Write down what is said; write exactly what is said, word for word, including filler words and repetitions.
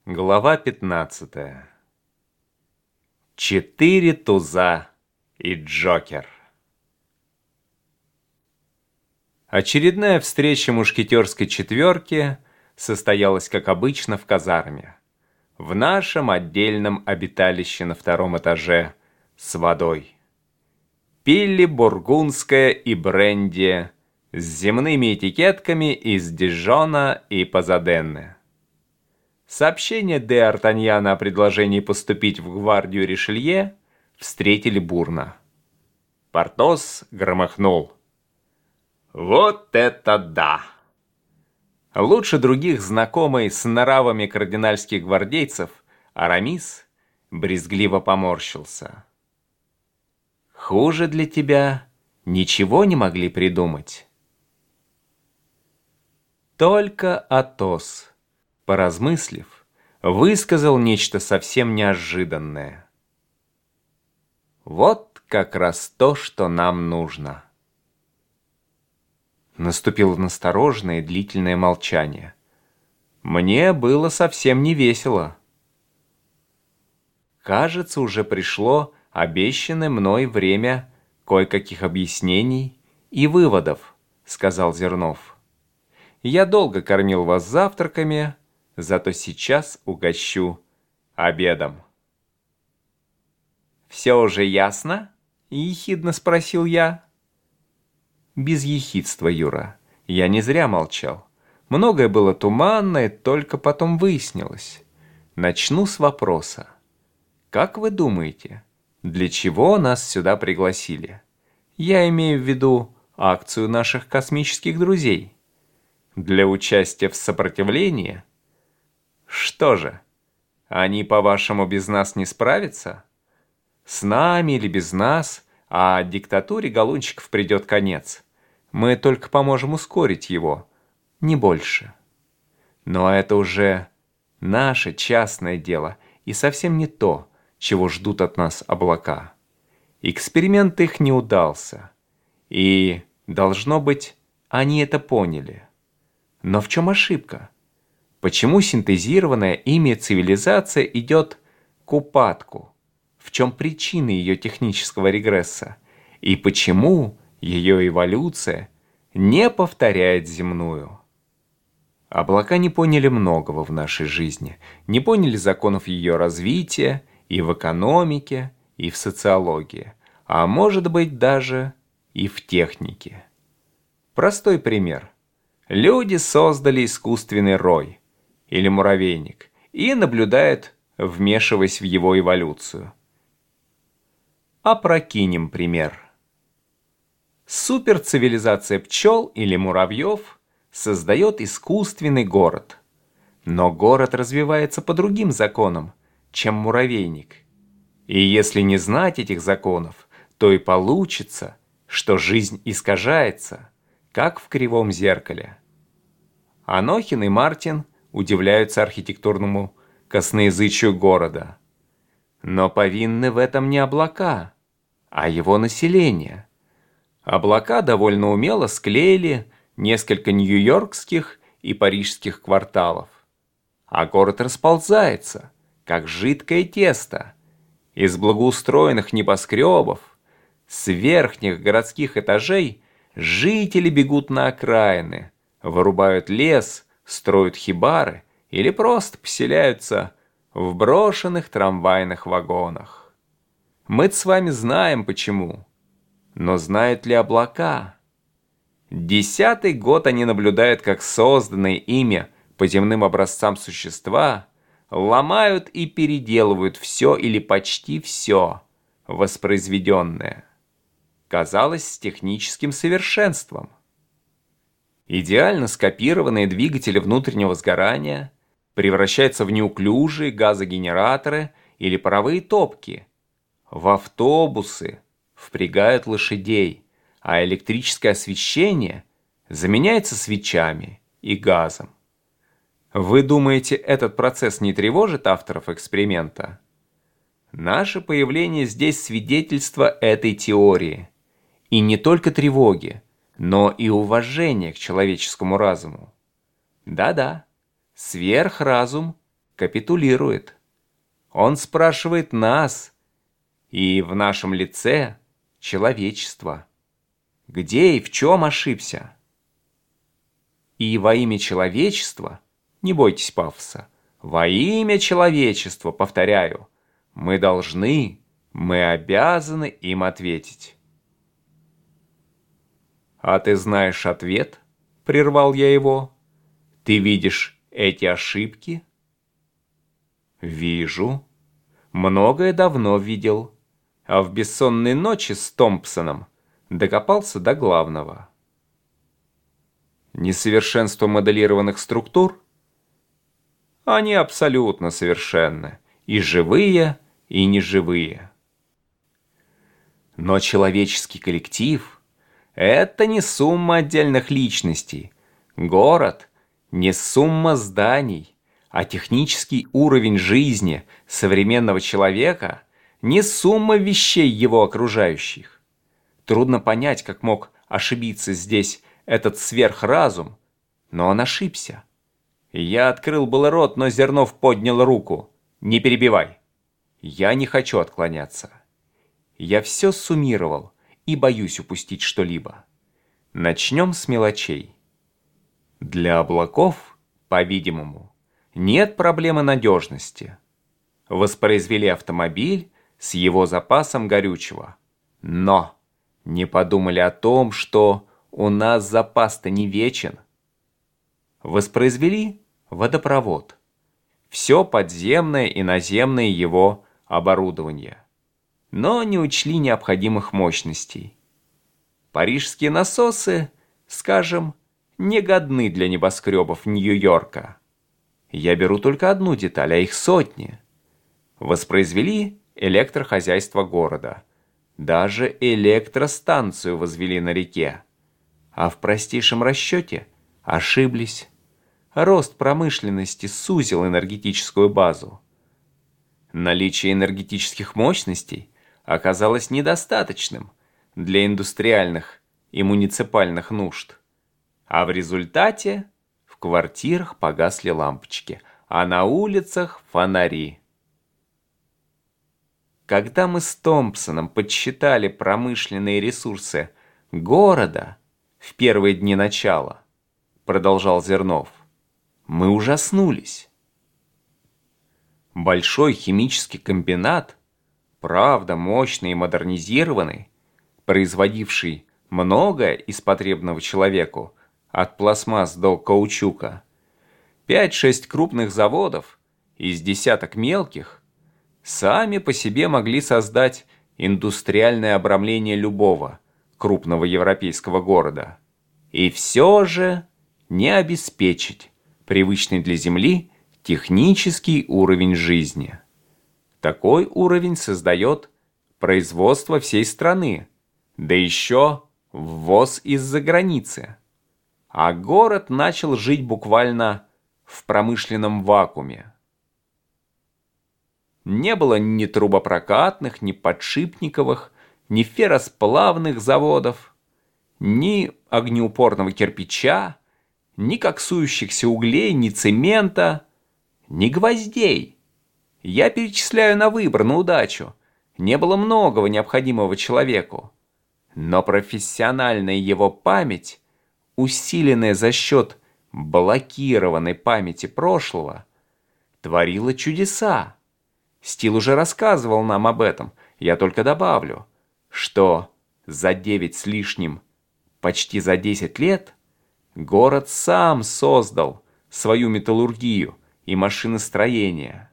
Глава пятнадцатая. Четыре туза и Джокер. Очередная встреча мушкетерской четверки состоялась, как обычно, в казарме, в нашем отдельном обиталище на втором этаже с водой. Пили бургундское и бренди с земными этикетками из Дижона и Пазаденны. Сообщение де Артаньяна о предложении поступить в гвардию Ришелье встретили бурно. Портос громыхнул: «Вот это да!» Лучше других знакомый с нравами кардинальских гвардейцев, Арамис брезгливо поморщился. «Хуже для тебя ничего не могли придумать?» Только Атос, поразмыслив, высказал нечто совсем неожиданное. «Вот как раз то, что нам нужно». Наступило настороженное и длительное молчание. Мне было совсем не весело. Кажется, уже пришло обещанное мной время кое-каких объяснений и выводов, сказал Зернов. Я долго кормил вас завтраками, зато сейчас угощу обедом. «Все уже ясно?» — ехидно спросил я. Без ехидства, Юра. Я не зря молчал. Многое было туманное, только потом выяснилось. Начну с вопроса. Как вы думаете, для чего нас сюда пригласили? Я имею в виду акцию наших космических друзей. Для участия в сопротивлении? Что же, они, по-вашему, без нас не справятся? С нами или без нас, а диктатуре галунчиков придет конец. Мы только поможем ускорить его, не больше. Но это уже наше частное дело и совсем не то, чего ждут от нас облака. Эксперимент их не удался, и, должно быть, они это поняли. Но в чем ошибка? Почему синтезированная ими цивилизация идет к упадку? В чем причина ее технического регресса? И почему ее эволюция не повторяет земную? Облака не поняли многого в нашей жизни, не поняли законов ее развития и в экономике, и в социологии, а может быть даже и в технике. Простой пример. Люди создали искусственный рой или муравейник и наблюдают, вмешиваясь в его эволюцию. Опрокинем пример. Суперцивилизация пчел или муравьев создает искусственный город. Но город развивается по другим законам, чем муравейник. И если не знать этих законов, то и получится, что жизнь искажается, как в кривом зеркале. Анохин и Мартин удивляются архитектурному косноязычию города. Но повинны в этом не облака, а его население. Облака довольно умело склеили несколько нью-йоркских и парижских кварталов. А город расползается, как жидкое тесто. Из благоустроенных небоскребов, с верхних городских этажей жители бегут на окраины, вырубают лес, строят хибары или просто поселяются в брошенных трамвайных вагонах. Мы с вами знаем почему. Но знают ли облака? Десятый год они наблюдают, как созданные ими по земным образцам существа ломают и переделывают все или почти все воспроизведенное. Казалось, с техническим совершенством. Идеально скопированные двигатели внутреннего сгорания превращаются в неуклюжие газогенераторы или паровые топки. В автобусы впрягают лошадей, а электрическое освещение заменяется свечами и газом. Вы думаете, этот процесс не тревожит авторов эксперимента? Наше появление здесь свидетельство этой теории. И не только тревоги, но и уважение к человеческому разуму. Да-да, сверхразум капитулирует. Он спрашивает нас, и в нашем лице человечество. Где и в чем ошибся? И во имя человечества, не бойтесь пафоса, во имя человечества, повторяю, мы должны, мы обязаны им ответить. «А ты знаешь ответ?» — прервал я его. «Ты видишь эти ошибки?» «Вижу. Многое давно видел. А в бессонной ночи с Томпсоном докопался до главного. Несовершенство моделированных структур? Они абсолютно совершенны. И живые, и неживые. Но человеческий коллектив — это не сумма отдельных личностей. Город — не сумма зданий, а технический уровень жизни современного человека — не сумма вещей его окружающих. Трудно понять, как мог ошибиться здесь этот сверхразум, но он ошибся. Я открыл был рот, но Зернов поднял руку. «Не перебивай. Я не хочу отклоняться. Я все суммировал и боюсь упустить что-либо. Начнем с мелочей. Для облаков, по-видимому, нет проблемы надежности. Воспроизвели автомобиль с его запасом горючего. Но не подумали о том, что у нас запас-то не вечен. Воспроизвели водопровод. Все подземное и наземное его оборудование. Но не учли необходимых мощностей. Парижские насосы, скажем, не годны для небоскребов Нью-Йорка. Я беру только одну деталь, а их сотни. Воспроизвели электрохозяйство города. Даже электростанцию возвели на реке. А в простейшем расчете ошиблись. Рост промышленности сузил энергетическую базу. Наличие энергетических мощностей оказалось недостаточным для индустриальных и муниципальных нужд. А в результате в квартирах погасли лампочки, а на улицах фонари. Когда мы с Томпсоном подсчитали промышленные ресурсы города в первые дни начала, продолжал Зернов, мы ужаснулись. Большой химический комбинат, правда мощный и модернизированный, производивший многое из потребного человеку, от пластмасс до каучука, пять-шесть крупных заводов из десяток мелких, сами по себе могли создать индустриальное обрамление любого крупного европейского города. И все же не обеспечить привычный для Земли технический уровень жизни. Такой уровень создает производство всей страны, да еще ввоз из-за границы. А город начал жить буквально в промышленном вакууме. Не было ни трубопрокатных, ни подшипниковых, ни ферросплавных заводов, ни огнеупорного кирпича, ни коксующихся углей, ни цемента, ни гвоздей. Я перечисляю на выбор, на удачу. Не было многого необходимого человеку. Но профессиональная его память, усиленная за счет блокированной памяти прошлого, творила чудеса. Стил уже рассказывал нам об этом. Я только добавлю, что за девять с лишним, почти за десять лет, город сам создал свою металлургию и машиностроение.